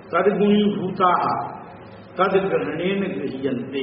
तद्गुणीभूता तद्ग्रहणेन गृह्यन्ते।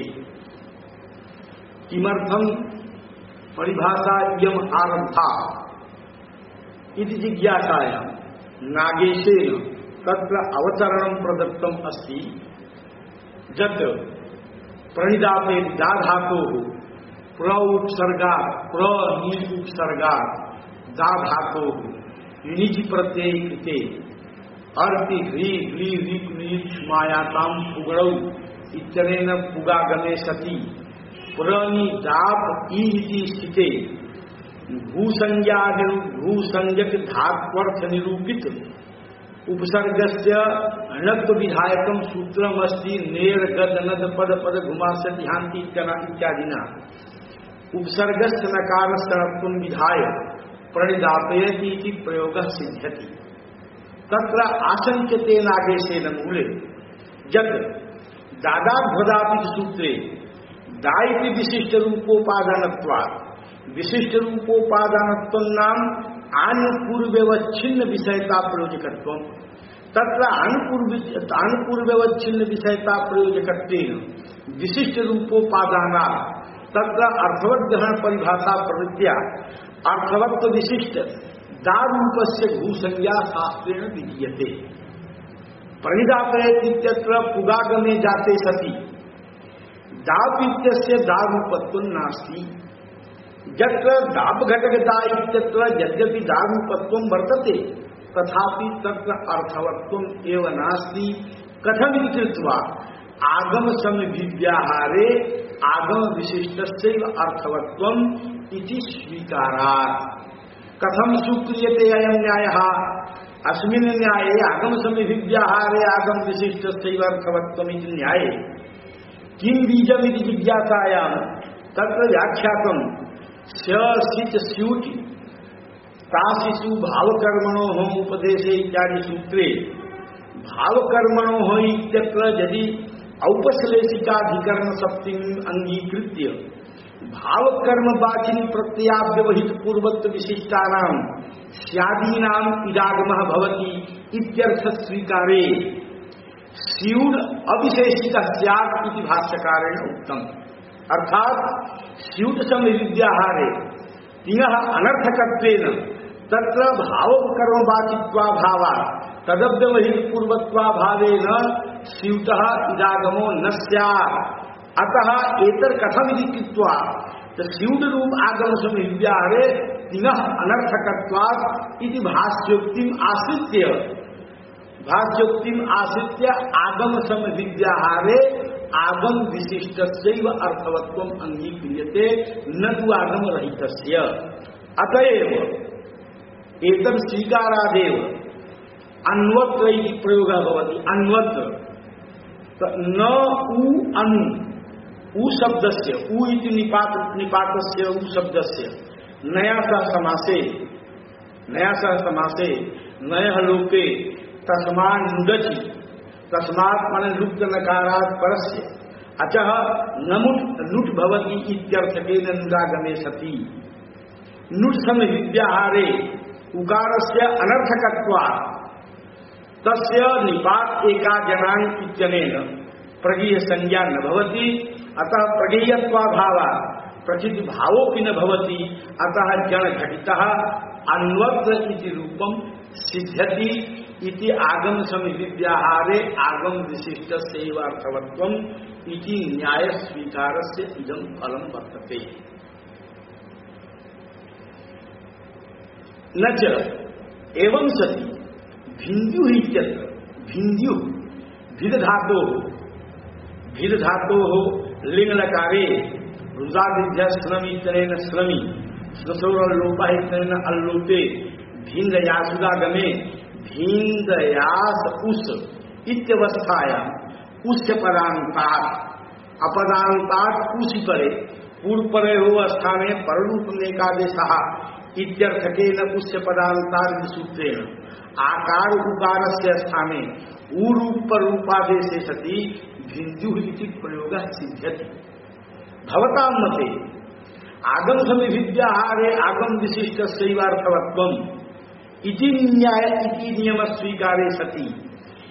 किमर्थम परिभाषा इयम आरब्धा इति जिज्ञासायां नागेशेन तत्र अवतरणं प्रदत्तम् अस्ति। यत् प्रणिदाते धातोः प्र उपसर्गात् प्र नि उपसर्गात् धातोः निज प्रत्यय कृते अर्ति ह्री ह्री ऋक् नीच मायातां पुगड़ौ इत्यनेन पुगागमे सति पुरानी दाप इति स्थिते भूसंज्ञक धात्वर्थ निरूपित उपसर्गस्य अणत्व विधायकम सूत्रम अस्ति नेर गद नद पद पद घुमास्य ध्यान्ति इत्यादिना उपसर्गस्य नकार सणत्वं विधाय प्रणिदापयति इति प्रयोगः सिद्ध्यति। तत्र आशंक्यते नागेशेन मूले यत् दादाभ्वदापि सूत्रे दा इति विशिष्ट रूपोपादानत्वात् विशिष्ट रूपोपादानत्वं नाम आनुपूर्ववच्छिन्न विषयता प्रयोजकत्वं। तत्र आनुपूर्ववच्छिन्न विषयता प्रयोजकत्वेन विशिष्ट रूपोपादानात् तत्र अर्थवद्ग्रहण परिभाषा प्रवृत्त्या अर्थवत्व विशिष्ट दारूपस्य भूसंज्ञा शास्त्रेण विधीयते। प्रणिदापयति इत्यत्र पुगागमे जाते सति दाप इत्यस्य दारूपत्वं नास्ति। यत्र दाप घटक दा इत्यत्र यद्यपि दारूपत्वं वर्तते तथापि तत्र अर्थवत्वम् एव नास्ति। कथमिति कृत्वा आगम समभिव्याहारे आगम विशिष्टस्यैव अर्थवत्वम् इति स्वीकारात्। कथं स्वीक्रियते अयं न्यायः? अस्मिन् न्याये आगम समभिव्याहारे आगम विशिष्टस्यैव अर्थवत्वम् इति न्याये किं बीजमिति जिज्ञासायां तत्र व्याख्यातं स्यसिच स्यूति तासिषु भावकर्मणोः उपदेशे इत्यादि सूत्रे भावकर्मणोः इत्यत्र यदि औपश्लेषिकाधिकरण सप्तमी अंगीकृत्य भावकर्मवाचिनी प्रत्ययाव्यवहित पूर्वत्व विशिष्टानां स्यादीनां इदागमः भवति इत्यर्थ स्वीकारे स्यूड अविशेषितः स्यात् इति भाष्यकारेण उक्तम्। अर्थात स्यूट समविद्याहारे तिङः अनर्थकत्वेन तत्र भावकर्मवाचित्वाभावात् तदव्यवहित पूर्वत्वाभावेन स्यूतः इदागमो न स्यात्। अतः एतर कथमिति कृत्वा स्यूट रूप आगम समविद्याहारे तिङः अनर्थकत्वात् इति भाष्योक्तिम् आश्रित्य आगम समविद्याहारे आगम विशिष्टस्यैव अर्थवत्वम् अंगीक्रियते न तु आगम रहितस्य। अतएव एतत् स्वीकारादेव अन्वत्र इति प्रयोगः भवति। अन्वत्र न उ अनु उ शब्दस्य उ इति निपातस्य उ शब्दस्य नया सह समासे नयः लोके तस्मान् नुदति तस्मात् मन लुप्त नकारात् परस्य अचः नमुट नुट भवति इत्यर्थकेन नुदागमे सति नुट समविद्याहारे उकारस्य अनर्थकत्वात् तस्य निपात एकाजनान् इत्यनेन प्रगीय संज्ञा न भवति। अतः प्रगीयत्वाभावात् प्रचित भावोऽपि न भवति। अतः जड़ घटितः अन्वत्र इति रूपं सिद्ध्यति इति आगम समविद्याहारे आगम विशिष्टस्यैव अर्थवत्वम् इति न्याय स्वीकारस्य इदं फलं वर्तते। न च एवं सति भिन्द्युः इत्यत्र भिन्द्युः भिद धातोः लिङ्गलकारे रुदादिभ्यः श्रमी इत्यनेन श्रमी श्वसोरल्लोपः इत्यनेन अल्लोपे भिन्दयासुदागमे भिन्दयास उस इत्यवस्थायाम् उस्य पदान्तात् अपदान्तात् उसी परे पूर्व परे हो स्थाने पररूप एकादेशः इत्यर्थकेन उस्य पदान्तात् सूत्रेण आकार उकारस्य स्थाने ऊरूप रूपादेशे सति भिन्द्युः इति प्रयोगः सिद्ध्यति। भवतां मते आगम समविद्याहारे आगम विशिष्टस्यैव अर्थवत्वम् इति न्याय इति नियम स्वीकारे सति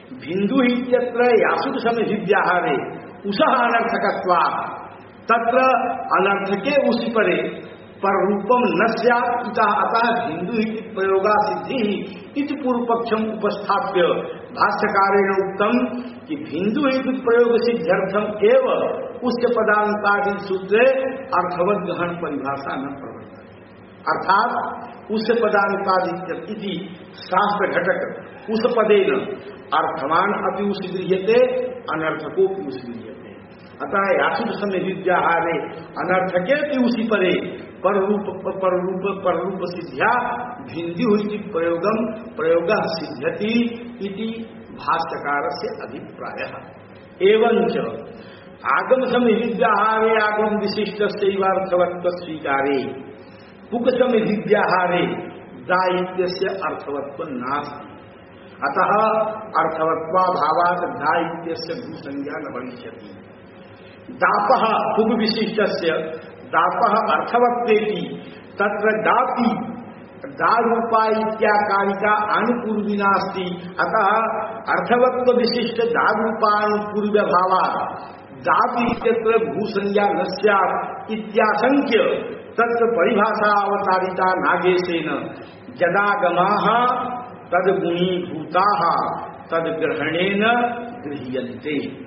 भिंदु इत्यत्र यासुद समिव्याहारे उसः अनर्थकत्वात् तत्र अनर्थके उसी परे पर रूपम न स्यात् इतः अतः भिंदु इति प्रयोगा सिद्धि इति पूर्व पक्षम उपस्थाप्य भाष्यकारेण उत्तम कि भिंदु इति प्रयोग सिद्ध्यर्थम एव उच्च पदांतादि सूत्रे अर्थवत गहन परिभाषा न प्रवर्तते। अर्थात उच्च पदांतादि इति शास्त्र घटक उस पदेन अर्थवान अपि उस गृह्यते अनर्थको भी उस गृह्यते। अतः यासुद समय विद्याहारे अनर्थके भी उसी परे पर रूप सिद्ध्या भिंदी हुई प्रयोगम प्रयोग सिद्ध्यति इति भाष्यकार से अभिप्रायः। एवंच आगम समय विद्याहारे आगम विशिष्ट अर्थवत्व स्वीकारे पुक समय विद्याहारे दायित्व से अर्थवत्व नास्ति। अतः अर्थवत्वाभावात् दायित्व से भूसंज्ञा न भविष्यति। दापः पुग विशिष्टस्य दापः अर्थवत्वेति तत्र दापि दारूपा इत्याकारिका अनुपूर्वी नास्ति। अतः अर्थवत्व विशिष्ट दारूपानुपूर्व भावात् दापि इत्यत्र भूसंज्ञा न स्यात् इत्याशंक्य तत्र परिभाषा अवतारिता नागेशेन यदागमाः तद्गुणीभूताः तद्ग्रहणेन गृह्यन्ते।